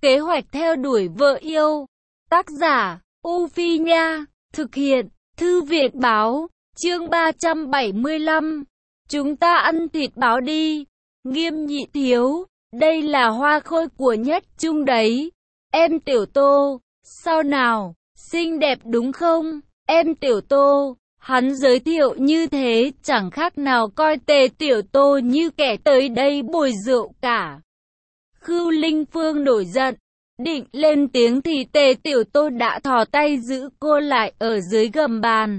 Kế hoạch theo đuổi vợ yêu. Tác giả, U Phi Nha. Thực hiện, Thư viện Báo. Chương 375. Chúng ta ăn thịt báo đi. Nghiêm Nhị thiếu, đây là hoa khôi của Nhất Trung đấy. Em Tiểu Tô, sao nào, xinh đẹp đúng không? Em Tiểu Tô. Hắn giới thiệu như thế chẳng khác nào coi Tề Tiểu Tô như kẻ tới đây bồi rượu cả. Khưu Linh Phương nổi giận, định lên tiếng thì Tề Tiểu Tô đã thò tay giữ cô lại ở dưới gầm bàn.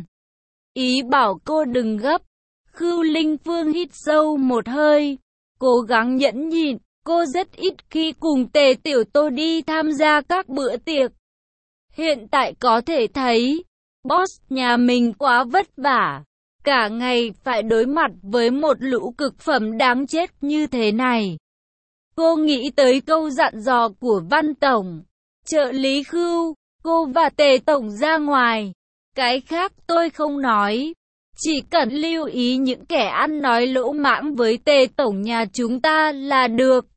Ý bảo cô đừng gấp. Khưu Linh Phương hít sâu một hơi, cố gắng nhẫn nhịn. Cô rất ít khi cùng Tề Tiểu Tô đi tham gia các bữa tiệc. Hiện tại có thể thấy, boss nhà mình quá vất vả, cả ngày phải đối mặt với một lũ cực phẩm đáng chết như thế này. Cô nghĩ tới câu dặn dò của Văn Tổng. Trợ lý Khưu, cô và Tề Tổng ra ngoài. Cái khác tôi không nói. Chỉ cần lưu ý những kẻ ăn nói lỗ mãng với Tề Tổng nhà chúng ta là được.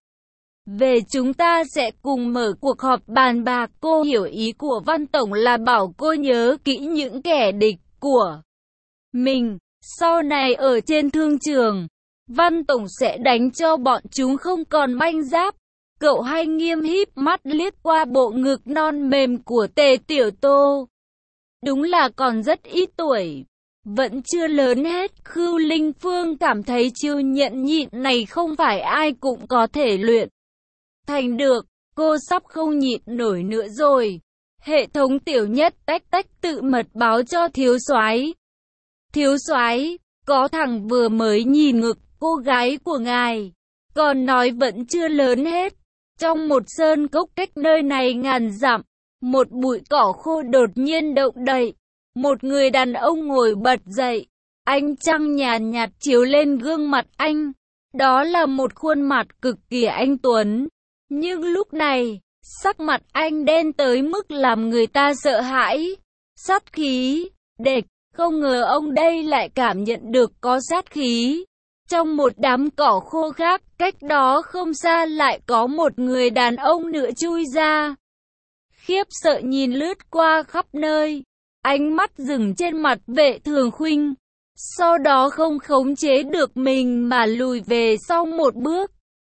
Về chúng ta sẽ cùng mở cuộc họp bàn bạc. Cô hiểu ý của Văn Tổng là bảo cô nhớ kỹ những kẻ địch của mình. Sau này ở trên thương trường, Văn Tổng sẽ đánh cho bọn chúng không còn manh giáp. Cậu hay Nghiêm híp mắt liếc qua bộ ngực non mềm của Tề Tiểu Tô. Đúng là còn rất ít tuổi, vẫn chưa lớn hết. Khưu Linh Phương cảm thấy chiêu nhẫn nhịn này không phải ai cũng có thể luyện thành được. Cô sắp không nhịn nổi nữa rồi. Hệ thống Tiểu Nhất tách tách tự mật báo cho thiếu soái. Thiếu soái, có thằng vừa mới nhìn ngực cô gái của ngài, còn nói vẫn chưa lớn hết. Trong một sơn cốc cách nơi này ngàn dặm, một bụi cỏ khô đột nhiên động đậy. Một người đàn ông ngồi bật dậy, ánh trăng nhàn nhạt chiếu lên gương mặt anh. Đó là một khuôn mặt cực kỳ anh tuấn, nhưng lúc này, sắc mặt anh đen tới mức làm người ta sợ hãi. Sát khí, địch, không ngờ ông đây lại cảm nhận được có sát khí. Trong một đám cỏ khô khác, cách đó không xa lại có một người đàn ông nữa chui ra. Khiếp sợ nhìn lướt qua khắp nơi, ánh mắt dừng trên mặt Vệ Thường Khuynh. Sau đó không khống chế được mình mà lùi về sau một bước.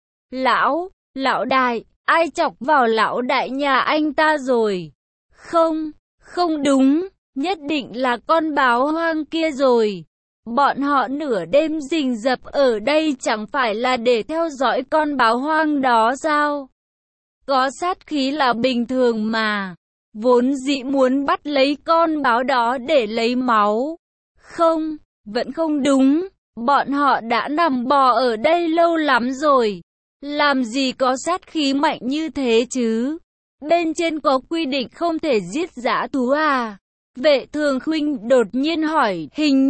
Lão đại, ai chọc vào lão đại nhà anh ta rồi? Không đúng, nhất định là con báo hoang kia rồi. Bọn họ nửa đêm rình rập ở đây chẳng phải là để theo dõi con báo hoang đó sao? Có sát khí là bình thường mà. Vốn dĩ muốn bắt lấy con báo đó để lấy máu. Không, vẫn không đúng. Bọn họ đã nằm bò ở đây lâu lắm rồi. Làm gì có sát khí mạnh như thế chứ? Bên trên có quy định không thể giết dã thú à? Vệ Thường Khuynh đột nhiên hỏi.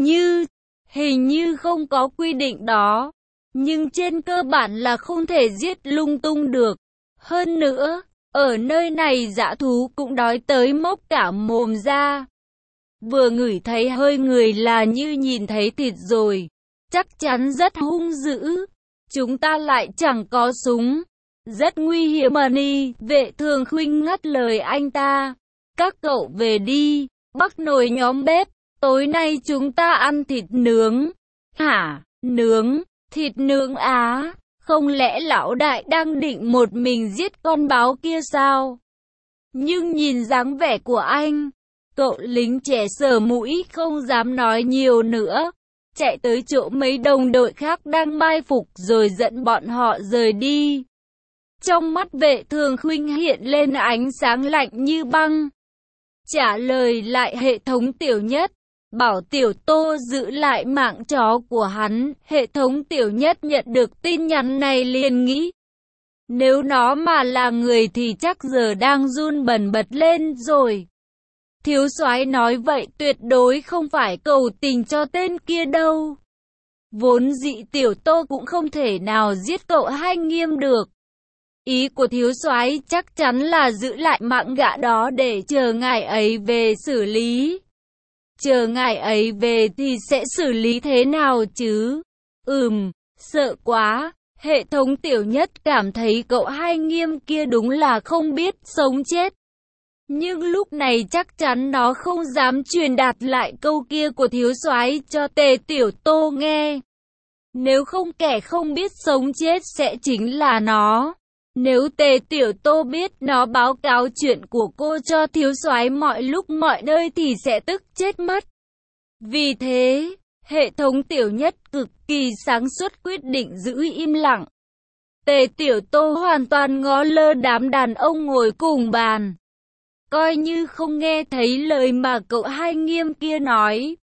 Hình như không có quy định đó. Nhưng trên cơ bản là không thể giết lung tung được. Hơn nữa, ở nơi này dã thú cũng đói tới mốc cả mồm ra. Vừa ngửi thấy hơi người là như nhìn thấy thịt rồi. Chắc chắn rất hung dữ. Chúng ta lại chẳng có súng. Rất nguy hiểm mà đi. Vệ Thường Khuynh ngắt lời anh ta. Các cậu về đi. Bắc nồi nhóm bếp. Tối nay chúng ta ăn thịt nướng. Hả? Nướng? Thịt nướng á? Không lẽ lão đại đang định một mình giết con báo kia sao? Nhưng nhìn dáng vẻ của anh, cậu lính trẻ sờ mũi không dám nói nhiều nữa. Chạy tới chỗ mấy đồng đội khác đang mai phục rồi dẫn bọn họ rời đi. Trong mắt Vệ Thường Khuynh hiện lên ánh sáng lạnh như băng. Trả lời lại hệ thống Tiểu Nhất, bảo Tiểu Tô giữ lại mạng chó của hắn. Hệ thống Tiểu Nhất nhận được tin nhắn này liền nghĩ, nếu nó mà là người thì chắc giờ đang run bần bật lên rồi. Thiếu soái nói vậy tuyệt đối không phải cầu tình cho tên kia đâu. Vốn dĩ Tiểu Tô cũng không thể nào giết cậu hay Nghiêm được. Ý của thiếu soái chắc chắn là giữ lại mạng gã đó để chờ ngài ấy về xử lý. Chờ ngài ấy về thì sẽ xử lý thế nào chứ? Sợ quá. Hệ thống tiểu nhất cảm thấy cậu Hai Nghiêm kia đúng là không biết sống chết. Nhưng lúc này chắc chắn nó không dám truyền đạt lại câu kia của thiếu soái cho Tề Tiểu Tô nghe. Nếu không kẻ không biết sống chết sẽ chính là nó. Nếu Tề Tiểu Tô biết nó báo cáo chuyện của cô cho thiếu soái mọi lúc mọi nơi thì sẽ tức chết mất. Vì thế, hệ thống tiểu nhất cực kỳ sáng suốt quyết định giữ im lặng. Tề Tiểu Tô hoàn toàn ngó lơ đám đàn ông ngồi cùng bàn, coi như không nghe thấy lời mà cậu Hai Nghiêm kia nói.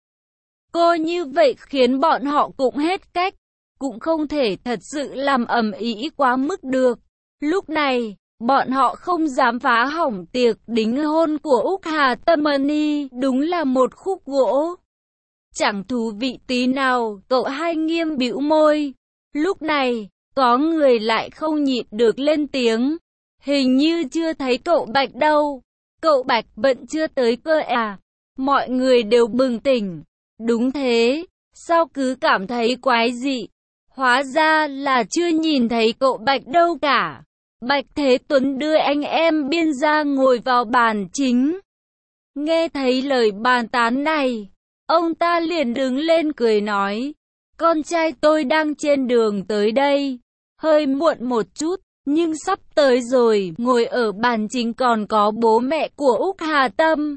Cô như vậy khiến bọn họ cũng hết cách, cũng không thể thật sự làm ầm ĩ quá mức được. Lúc này, bọn họ không dám phá hỏng tiệc đính hôn của Úc Hà Tâm Mani, đúng là một khúc gỗ. Chẳng thú vị tí nào, cậu Hai Nghiêm bĩu môi. Lúc này, có người lại không nhịn được lên tiếng. Hình như chưa thấy cậu Bạch đâu. Cậu Bạch vẫn chưa tới cơ à? Mọi người đều bừng tỉnh. Đúng thế, sao cứ cảm thấy quái dị? Hóa ra là chưa nhìn thấy cậu Bạch đâu cả. Bạch Thế Tuấn đưa anh em Biên ra ngồi vào bàn chính. Nghe thấy lời bàn tán này, ông ta liền đứng lên cười nói, con trai tôi đang trên đường tới đây, hơi muộn một chút, nhưng sắp tới rồi. Ngồi ở bàn chính còn có bố mẹ của Úc Hà Tâm.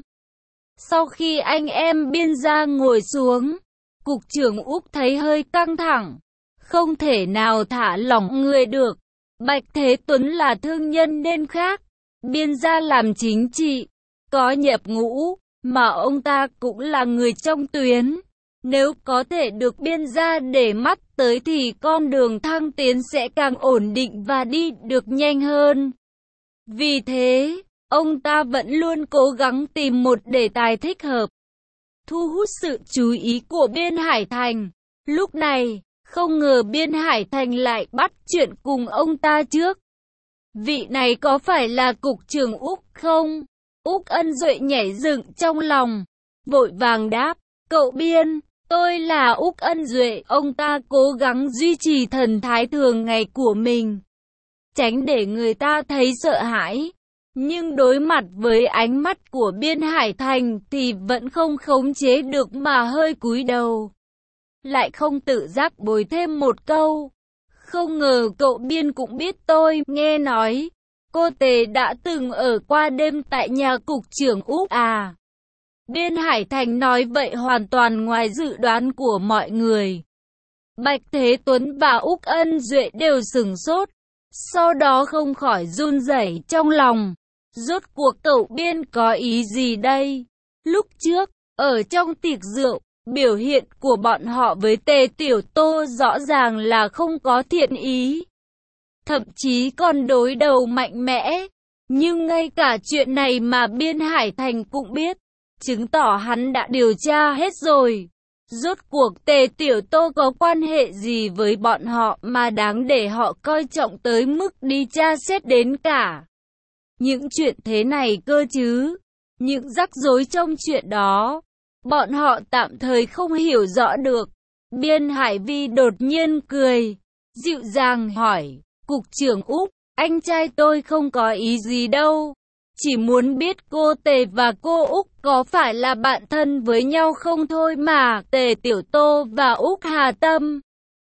Sau khi anh em Biên ra ngồi xuống, cục trưởng Úc thấy hơi căng thẳng, không thể nào thả lỏng người được. Bạch Thế Tuấn là thương nhân nên khác, Biên gia làm chính trị, có nhập ngũ, mà ông ta cũng là người trong tuyến. Nếu có thể được Biên gia để mắt tới thì con đường thăng tiến sẽ càng ổn định và đi được nhanh hơn. Vì thế, ông ta vẫn luôn cố gắng tìm một đề tài thích hợp, thu hút sự chú ý của Biên Hải Thành. Lúc này, không ngờ Biên Hải Thành lại bắt chuyện cùng ông ta trước. Vị này có phải là cục trưởng Úc không? Úc Ân Duệ nhảy dựng trong lòng, vội vàng đáp, cậu Biên, tôi là Úc Ân Duệ. Ông ta cố gắng duy trì thần thái thường ngày của mình, tránh để người ta thấy sợ hãi. Nhưng đối mặt với ánh mắt của Biên Hải Thành thì vẫn không khống chế được mà hơi cúi đầu. Lại không tự giác bồi thêm một câu. Không ngờ cậu Biên cũng biết tôi. Nghe nói, cô Tề đã từng ở qua đêm tại nhà cục trưởng Úc à? Biên Hải Thành nói vậy hoàn toàn ngoài dự đoán của mọi người. Bạch Thế Tuấn và Úc Ân Duệ đều sửng sốt, sau đó không khỏi run rẩy trong lòng. Rốt cuộc cậu Biên có ý gì đây? Lúc trước, ở trong tiệc rượu, biểu hiện của bọn họ với Tề Tiểu Tô rõ ràng là không có thiện ý, thậm chí còn đối đầu mạnh mẽ. Nhưng ngay cả chuyện này mà Biên Hải Thành cũng biết, chứng tỏ hắn đã điều tra hết rồi. Rốt cuộc Tề Tiểu Tô có quan hệ gì với bọn họ mà đáng để họ coi trọng tới mức đi tra xét đến cả những chuyện thế này cơ chứ? Những rắc rối trong chuyện đó, bọn họ tạm thời không hiểu rõ được. Biên Hải Vi đột nhiên cười, dịu dàng hỏi, cục trưởng Úc, anh trai tôi không có ý gì đâu. Chỉ muốn biết cô Tề và cô Úc có phải là bạn thân với nhau không thôi mà. Tề Tiểu Tô và Úc Hà Tâm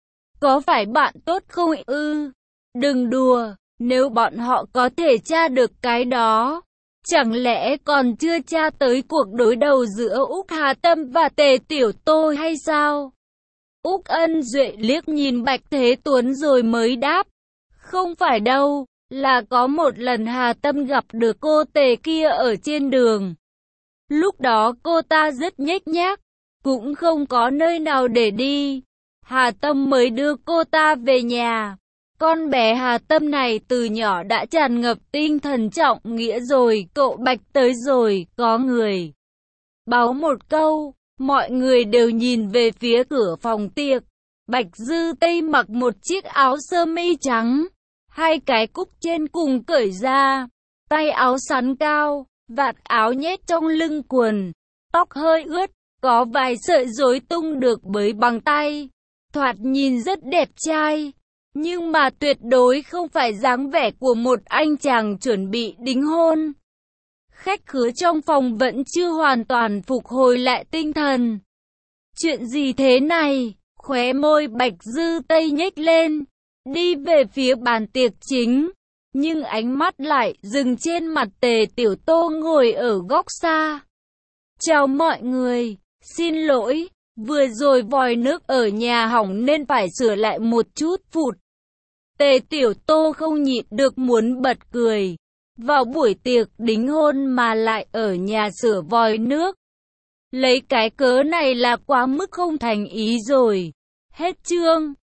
có phải bạn tốt không ư? Đừng đùa, nếu bọn họ có thể tra được cái đó, chẳng lẽ còn chưa tra tới cuộc đối đầu giữa Úc Hà Tâm và Tề Tiểu Tô hay sao? Úc Ân Duệ liếc nhìn Bạch Thế Tuấn rồi mới đáp, không phải đâu, là có một lần Hà Tâm gặp được cô Tề kia ở trên đường. Lúc đó cô ta rất nhếch nhác, cũng không có nơi nào để đi. Hà Tâm mới đưa cô ta về nhà. Con bé Hà Tâm này từ nhỏ đã tràn ngập tinh thần trọng nghĩa rồi. Cậu Bạch tới rồi, có người báo một câu, mọi người đều nhìn về phía cửa phòng tiệc. Bạch Dư Tây mặc một chiếc áo sơ mi trắng, hai cái cúc trên cùng cởi ra, tay áo xắn cao, vạt áo nhét trong lưng quần, tóc hơi ướt, có vài sợi rối tung được bới bằng tay, thoạt nhìn rất đẹp trai. Nhưng mà tuyệt đối không phải dáng vẻ của một anh chàng chuẩn bị đính hôn. Khách khứa trong phòng vẫn chưa hoàn toàn phục hồi lại tinh thần. Chuyện gì thế này? Khóe môi Bạch Dư Tây nhếch lên, đi về phía bàn tiệc chính. Nhưng ánh mắt lại dừng trên mặt Tề Tiểu Tô ngồi ở góc xa. Chào mọi người, xin lỗi, vừa rồi vòi nước ở nhà hỏng nên phải sửa lại một chút phụt. Tề Tiểu Tô không nhịn được muốn bật cười. Vào buổi tiệc đính hôn mà lại ở nhà sửa vòi nước. Lấy cái cớ này là quá mức không thành ý rồi. Hết chương.